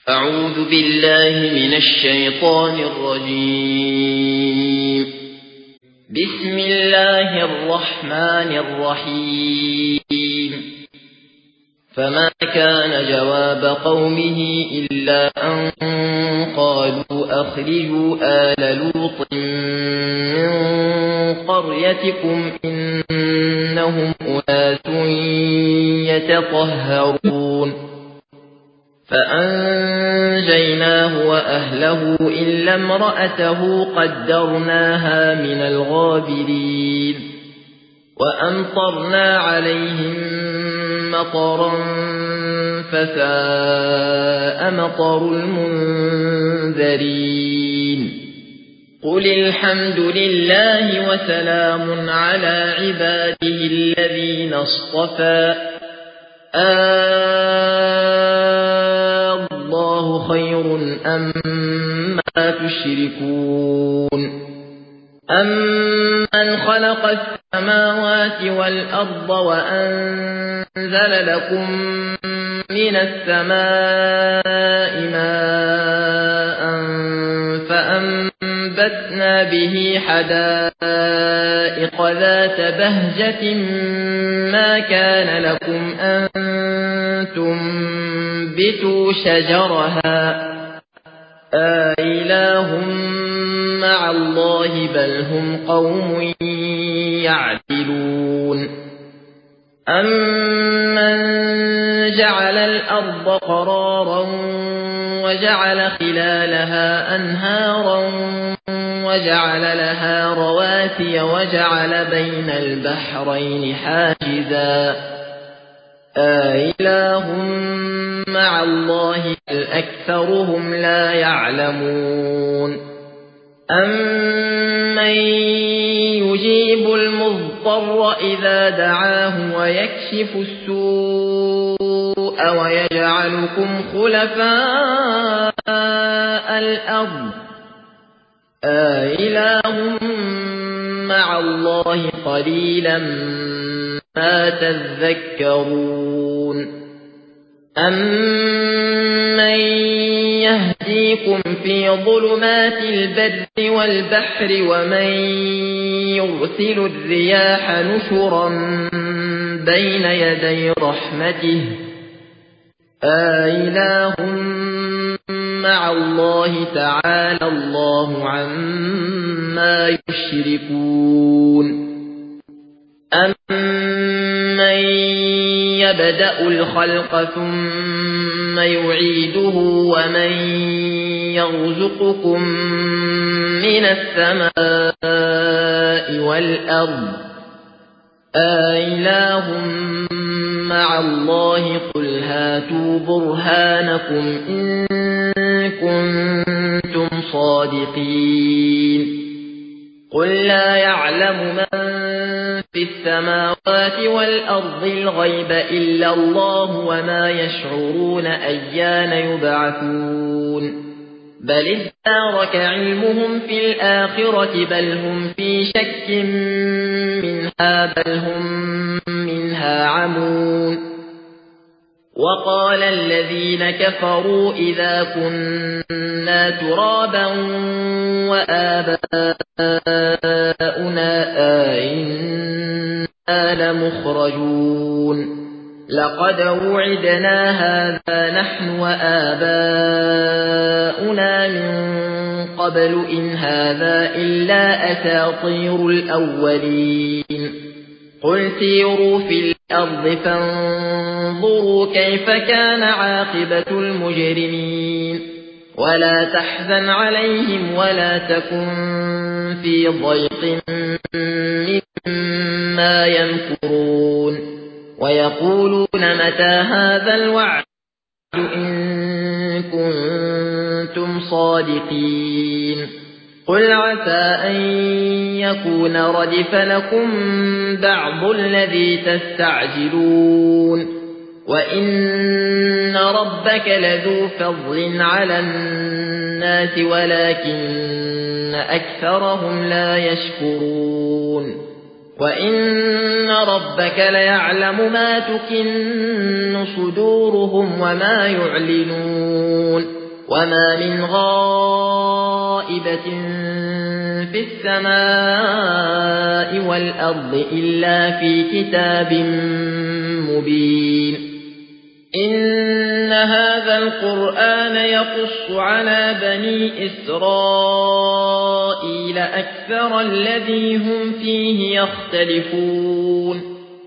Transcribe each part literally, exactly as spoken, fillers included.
أعوذ بالله من الشيطان الرجيم. بسم الله الرحمن الرحيم. فما كان جواب قومه إلا أن قالوا أخرجوا آل لوط من قريتكم إنهم أناس يتطهرون. فأنجيناه وأهله إلا امرأته قدرناها من الغابرين. وأمطرنا عليهم مطرا فساء مطر المنذرين. قل الحمد لله وسلام على عباده الذين اصطفى. الله خير أما تشركون. أمن خلق السماوات والأرض وأنزل لكم من السماء ماء فأنبتنا به حدائق ذات بهجة ما كان لكم أن تنبتوا شجرها أإله مع الله بل هم قوم يعدلون. أمن جعل الأرض قرارا وجعل خلالها أنهارا وجعل لها رواسي وجعل بين البحرين حاجزا أإله مع الله بل أكثرهم لا يعلمون. أمن يجيب المضطر إذا دعاه ويكشف السوء ويجعلكم خلفاء الأرض أإله مع الله قليلا ما تذكرون. أمن يهديكم في ظلمات البر والبحر ومن يرسل الرياح نشرا بين يدي رحمته أإله مع الله تعالى الله عما يشركون. أمن يبدأ الخلق ثم يعيده ومن يرزقكم من السماء والأرض أإله مع الله قل هاتوا برهانكم إن كنتم صادقين. قل لا يعلم من في السماوات والأرض الغيب إلا الله وما يشعرون أيان يبعثون. بل ادارك علمهم في الآخرة بل هم في شك منها بل هم منها عمون. وقال الذين كفروا إذا كنا ترابا وآباؤنا أئنا لمخرجون. لقد وعدنا هذا نحن وآباؤنا من قبل إن هذا إلا أساطير الأولين. قل سيروا في الأرض فانظروا كيف كان عاقبة المجرمين. ولا تحزن عليهم ولا تكن في ضيق مما يمكرون. ويقولون متى هذا الوعد إن كنتم صادقين. قل عسى أن يكون ردف لكم بعض الذي تستعجلون. وإن ربك لذو فضل على الناس ولكن أكثرهم لا يشكرون. وإن ربك ليعلم ما تكن صدورهم وما يعلنون. وما من غائبة في السماء والأرض إلا في كتاب مبين إن هذا القرآن يقص على بني إسرائيل أكثر الذي هم فيه يختلفون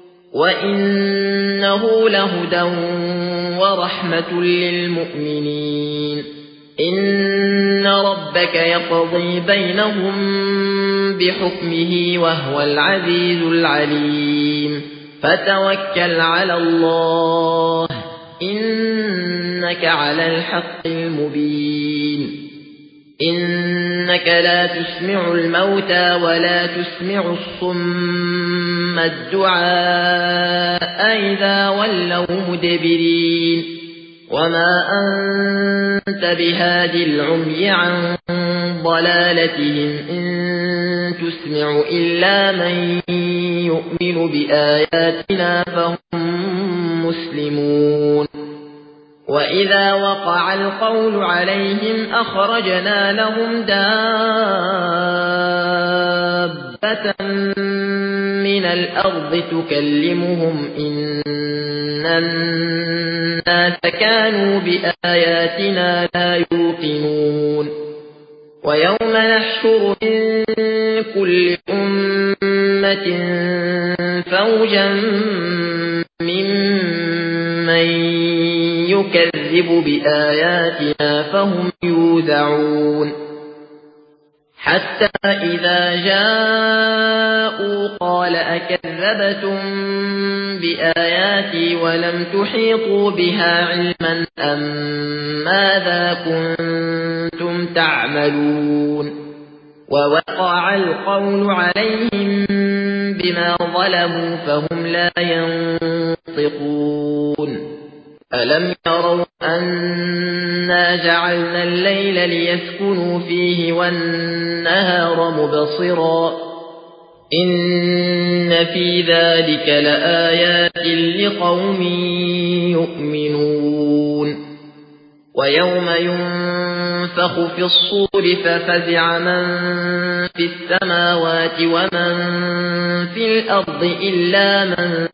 وإنه لهدى ورحمة للمؤمنين إن ربك يقضي بينهم بحكمه وهو العزيز العليم فتوكل على الله إنك على الحق المبين إنك لا تسمع الموتى ولا تسمع الصم الدعاء إذا ولوا مدبرين وما أنت بهادي العمي عن ضلالتهم إن تسمع إلا من يؤمن بآياتنا فهم مسلمون وإذا وقع القول عليهم أخرجنا لهم دابة من الأرض تكلمهم إن الناس كانوا بآياتنا لا يوقنون ويوم نحشر من كل أمة فوجا ممن يكذب بآياتنا فهم يوزعون حتى إذا جاءوا قال أكذبتم بآياتي ولم تحيطوا بها علما أم ماذا كنتم تعملون ووقع القول عليهم بما ظلموا فهم لا ينطقون ألم يروا أنا جعلنا الليل ليسكنوا فيه والنهار مبصرا إن في ذلك لآيات لقوم يؤمنون ويوم ينفخ في الصور ففزع من في السماوات ومن في الأرض إلا من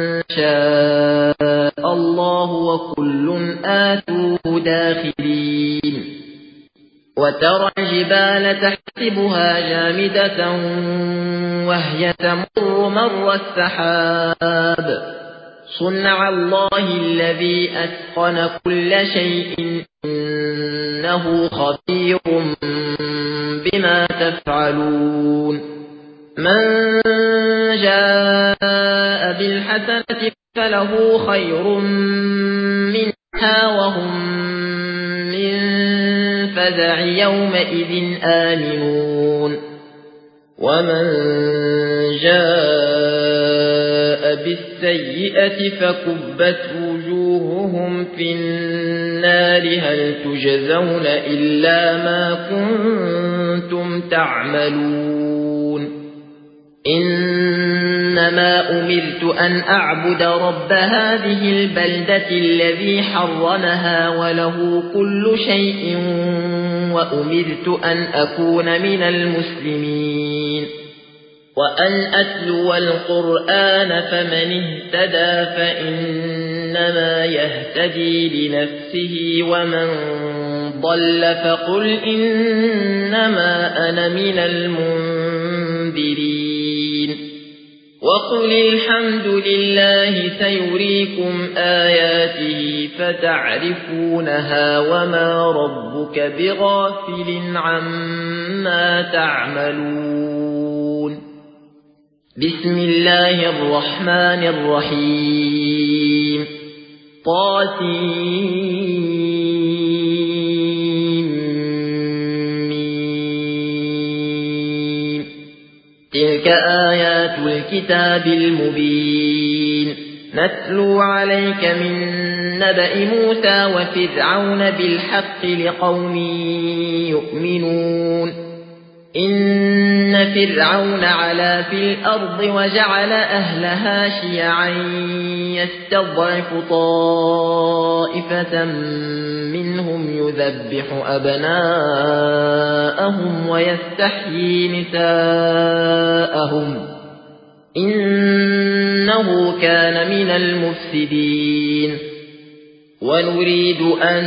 شاء الله وكل آتوه داخلين وترى الجبال تحسبها جامدة وهي تمر مر السحاب صنع الله الذي أتقن كل شيء إنه خبير بما تفعلون من جاء بالحسنة فله خير منها وهم من فزع يومئذ آمنون ومن جاء بالسيئة فكبت وجوههم في النار هل تجزون إلا ما كنتم تعملون إنما أمرت أن أعبد رب هذه البلدة الذي حرمها وله كل شيء وأمرت أن أكون من المسلمين وأن أتلو القرآن فمن اهتدى فإنما يهتدي لنفسه ومن ضل فقل إنما أنا من المنذرين وقل الحمد لله سيريكم آياته فتعرفونها وما ربك بغافل عما تعملون بسم الله الرحمن الرحيم طاسيم تلك آيات الكتاب المبين نتلو عليك من نبأ موسى وفرعون بالحق لقوم يؤمنون إن فرعون علا في الأرض وجعل أهلها شيعا يستضعف طائفة منهم يذبح أبناءهم ويستحيي نساءهم إنه كان من المفسدين ونريد أن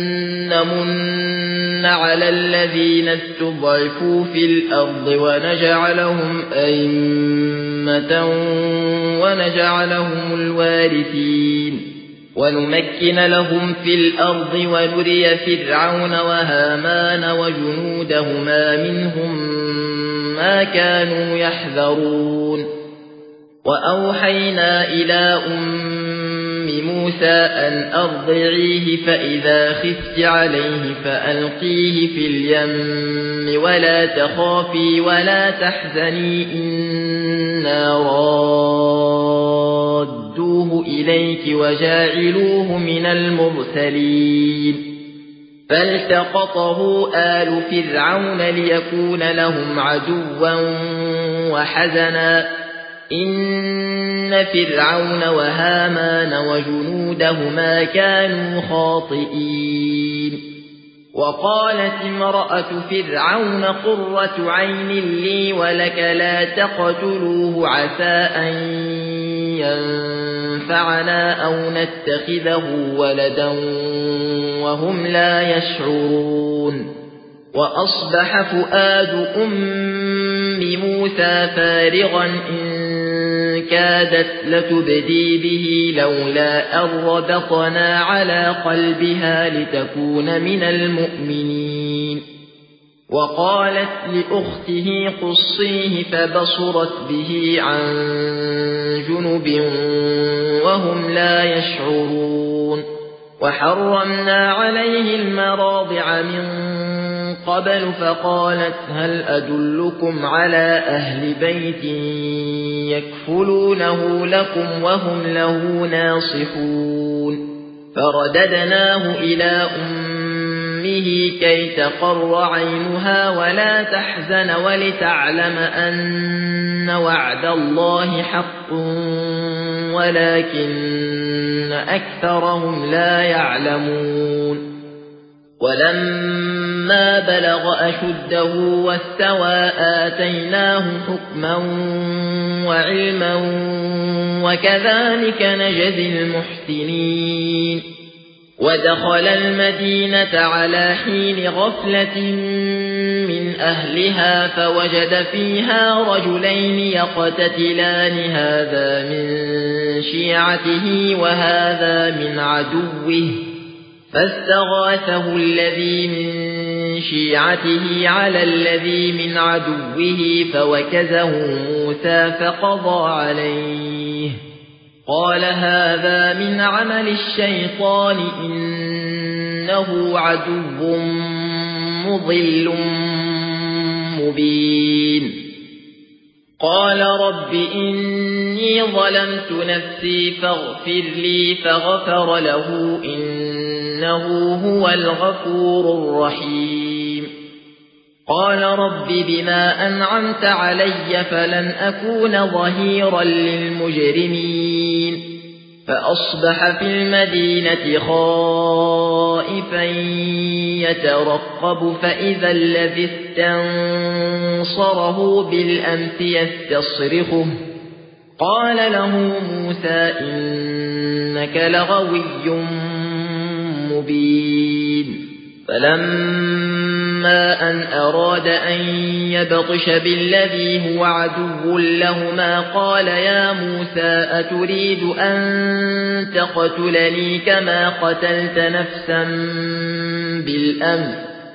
نمن على الذين استضعفوا في الأرض ونجعلهم أئمة ونجعلهم الوارثين ونمكن لهم في الأرض ونري فرعون وهامان وجنودهما منهم ما كانوا يحذرون وأوحينا إلى أم موسى أن أرضعيه فإذا خفت عليه فألقيه في اليم ولا تخافي ولا تحزني إنا رادوه إليك وجاعلوه من المرسلين فالتقطه آل فرعون ليكون لهم عدوا وحزنا إن فرعون وهامان وجنودهما كانوا خاطئين وقالت امرأة فرعون قرة عين لي ولك لا تقتلوه عسى أن ينفعنا أو نتخذه ولدا وهم لا يشعرون وأصبح فؤاد أم موسى فارغا إن كادت لتبدي به لولا أن ربطنا على قلبها لتكون من المؤمنين وقالت لأخته قصيه فبصرت به عن جنب وهم لا يشعرون وحرمنا عليه المراضع من قبل فقالت هل أدلكم على أهل بيت يكفلونه لكم وهم له ناصحون فرددناه إلى أمه كي تقر عينها ولا تحزن ولتعلم أن وعد الله حق ولكن أكثرهم لا يعلمون ولما بلغ أشده واستوى آتيناه حكما وعلما وكذلك نجزي المحسنين ودخل المدينة على حين غفلة من أهلها فوجد فيها رجلين يقتتلان هذا من شيعته وهذا من عدوه فاستغاثه الذي من شيعته على الذي من عدوه فوكزه موسى فقضى عليه قال هذا من عمل الشيطان إنه عدو مضل مبين قال رب إني ظلمت نفسي فاغفر لي فغفر له إنه هو الغفور الرحيم قال رب بما أنعمت علي فلن أكون ظهيرا للمجرمين فأصبح في المدينة خائفا يترقب فإذا الذي استنصره بالأمس يستصرخه قال له موسى إنك لغوي مبين فلما أن أراد أن يبطش بالذي هو عدو لهما قال يا موسى أتريد أن تقتلني كما قتلت نفسا بالأمس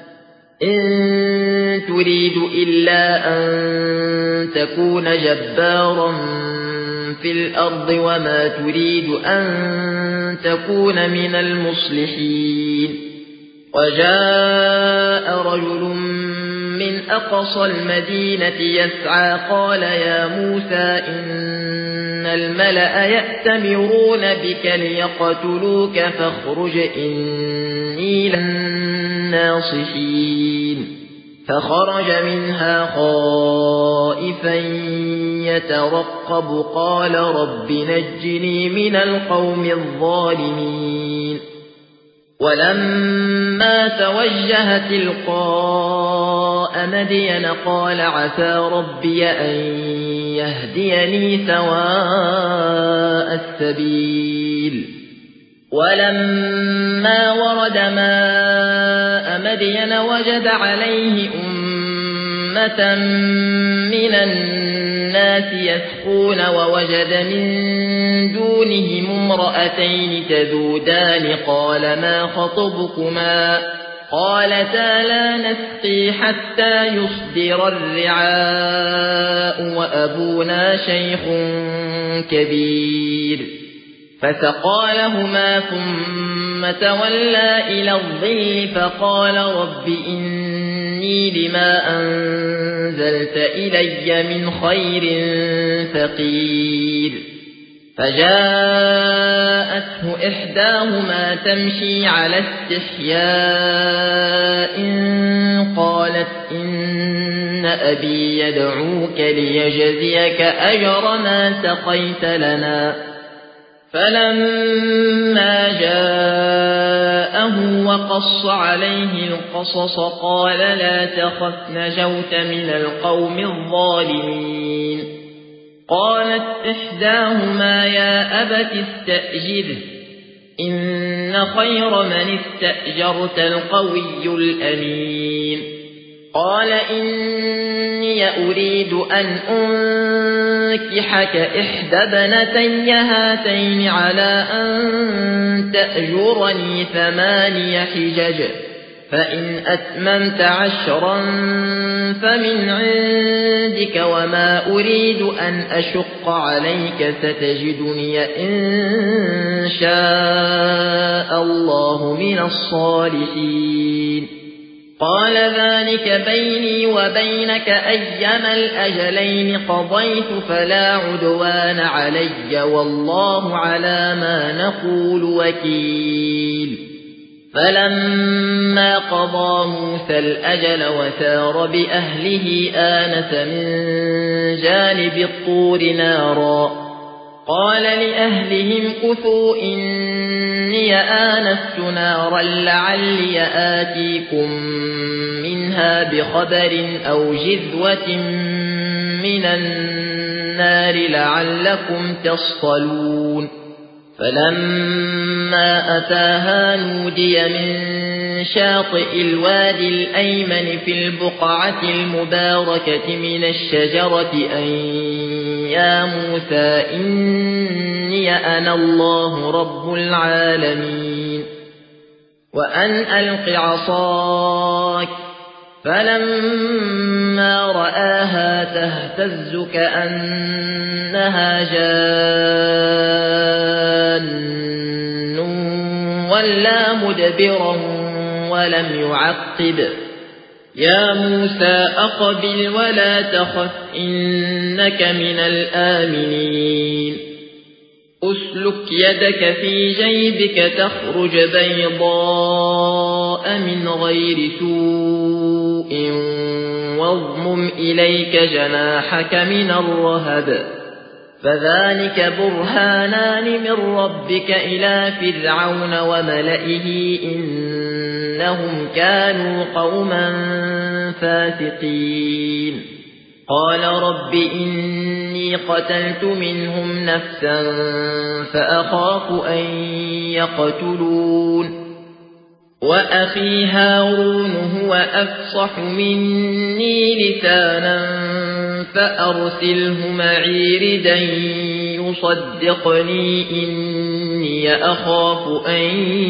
إن تريد إلا أن تكون جبارا في الأرض وما تريد أن تكون من المصلحين وجاء رجل من أقصى المدينة يسعى قال يا موسى إن الملأ يأتمرون بك ليقتلوك فاخرج إني للناصحين فخرج منها خائفا يترقب قال رب نجني من القوم الظالمين ولما توجه تلقاء مدين قال عسى ربي أن يهديني سواء السبيل ولما ورد ماء مدين وجد عليه أمة من الناس يسقون ووجد من دونهم امرأتين تذودان قال ما خطبكما قالتا لا نسقي حتى يصدر الرعاء وأبونا شيخ كبير فسقى لهما ثم تولى إلى الظل فقال رب إني لما أنزلت إلي من خير فقير فجاءته إحداهما تمشي على استحياء قالت إن أبي يدعوك ليجزيك أجر ما سقيت لنا فلما جاءه وقص عليه القصص قال لا تخف نجوت من القوم الظالمين قالت إحداهما يا أبت استأجره إن خير من استأجرت القوي الأمين قال إني أريد أن أنكحك إحدى بنتي هاتين على أن تأجرني ثماني حجج فإن أتممت عشرا فمن عندك وما أريد أن أشق عليك ستجدني إن شاء الله من الصالحين قال ذلك بيني وبينك أيما الأجلين قضيت فلا عدوان علي والله على ما نقول وكيل فلما قضى موسى الأجل وسار بأهله آنس من جانب الطور نارا قال لأهلهم كثوا إني آنست نارا لعلي آتيكم منها بخبر أو جذوة من النار لعلكم تصطلون فلما أتاها نودي من شاطئ الوادي الأيمن في البقعة المباركة من الشجرة أن يا موسى إني أنا الله رب العالمين وأن ألق عصاك فلما رآها تهتز كأنها جان ولا مدبرا ولم يعقب يا موسى أقبل ولا تخف إنك من الآمنين أسلك يدك في جيبك تخرج بيضاء من غير سوء واضمم إليك جناحك من الرهب فذلك برهانان من ربك إلى فرعون وملئه إنهم كانوا قوما فاسقين قال رب إني قتلت منهم نفسا فأخاف أن يقتلون وأخي هارون هو أفصح مني لسانا فأرسله معي ردا يصدقني إني أخاف أن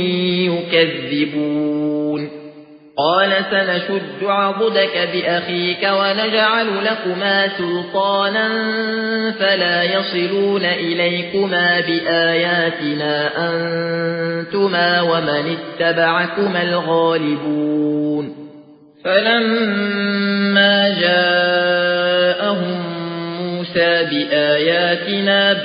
يكذبون قال سنشد عضدك بأخيك ونجعل لكما سلطانا فلا يصلون إليكما بآياتنا أنتما ومن اتبعكما الغالبون فلما جاءهم موسى بآياتنا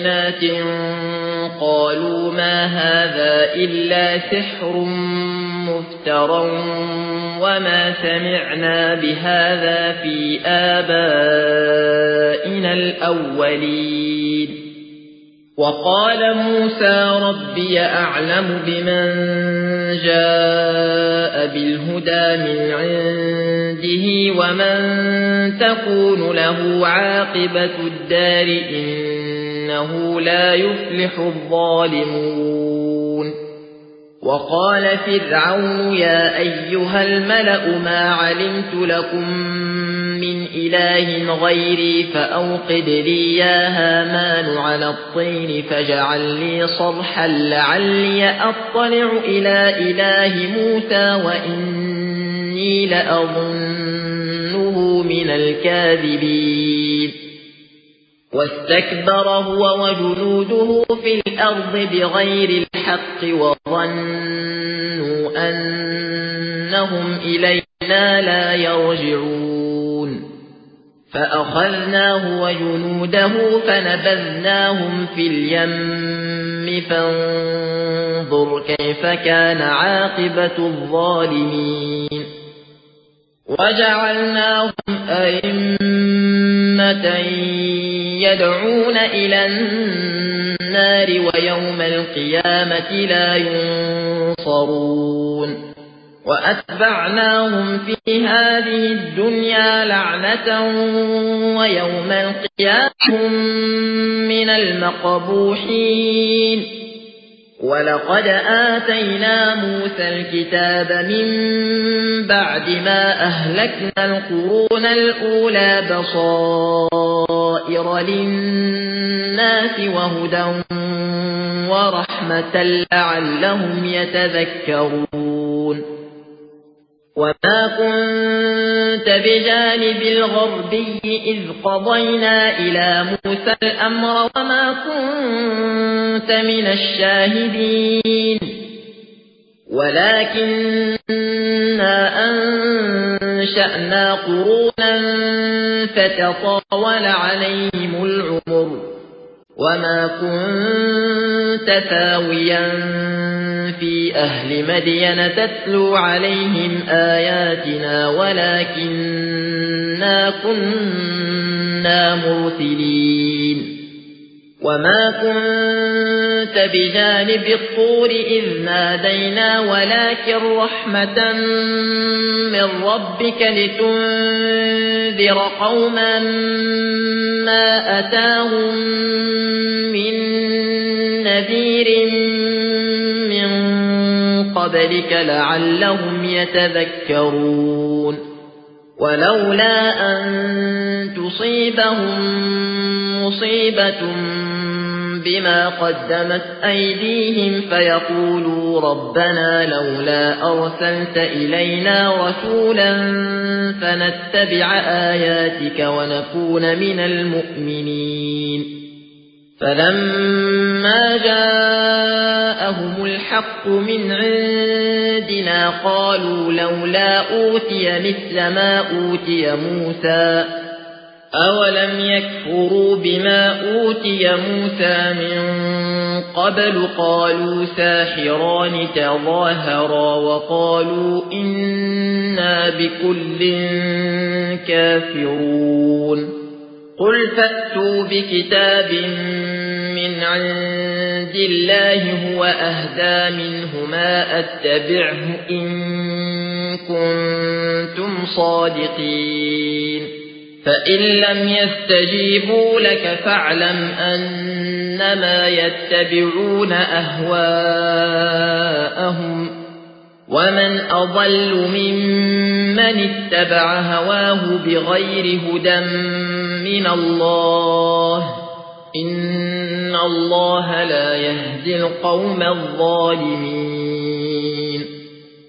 بينات قالوا ما هذا إلا سحر مفترى وما سمعنا بهذا في آبائنا الأولين وقال موسى ربي أعلم بمن جاء بالهدى من عنده ومن تكون له عاقبة الدار إنه لا يفلح الظالمون وقال فرعون يا أيها الملأ ما علمت لكم من إله غيري فأوقد لي يا هامان على الطين فاجعل لي صرحا لعلي أطلع إلى إله موسى وإني لأظنه من الكاذبين واستكبر هو وجنوده في الأرض بغير الحق وظنوا أنهم إلينا لا يرجعون فأخذناه وجنوده فنبذناهم في اليم فانظر كيف كان عاقبة الظالمين وجعلناهم أئمة يدعون إلى النار ويوم القيامة لا ينصرون وأتبعناهم في هذه الدنيا لعنة ويوم القيامة هم من المقبوحين ولقد آتينا موسى الكتاب من بعد ما أهلكنا القرون الأولى بصائر للناس وهدى ورحمة لعلهم يتذكرون وما كنت بجانب الغربي إذ قضينا إلى موسى الأمر وما كنت من الشاهدين ولكننا أنشأنا قرونا فتطاول عليهم العمر وما كنت ثاويا في أهل مدين تتلو عليهم آياتنا ولكننا كنا مرسلين وما كنت بجانب الطور إذ نادينا ولكن رحمة من ربك لتنذر قوما ما أتاهم من نذير من قبلك لعلهم يتذكرون ولولا أن تصيبهم مصيبة بما قدمت أيديهم فيقولوا ربنا لولا أرسلت إلينا رسولا فنتبع آياتك ونكون من المؤمنين فلما جاءهم الحق من عندنا قالوا لولا أوتي مثل ما أوتي موسى أولم يكفروا بما أوتي موسى من قبل قالوا ساحران تظاهرا وقالوا إنا بكل كافرون قل فأتوا بكتاب من عند الله هو أهدى منهما أتبعه إن كنتم صادقين فإن لم يستجيبوا لك فاعلم أنما يتبعون أهواءهم ومن أضل ممن اتبع هواه بغير هدى من الله إن الله لا يهدي القوم الظالمين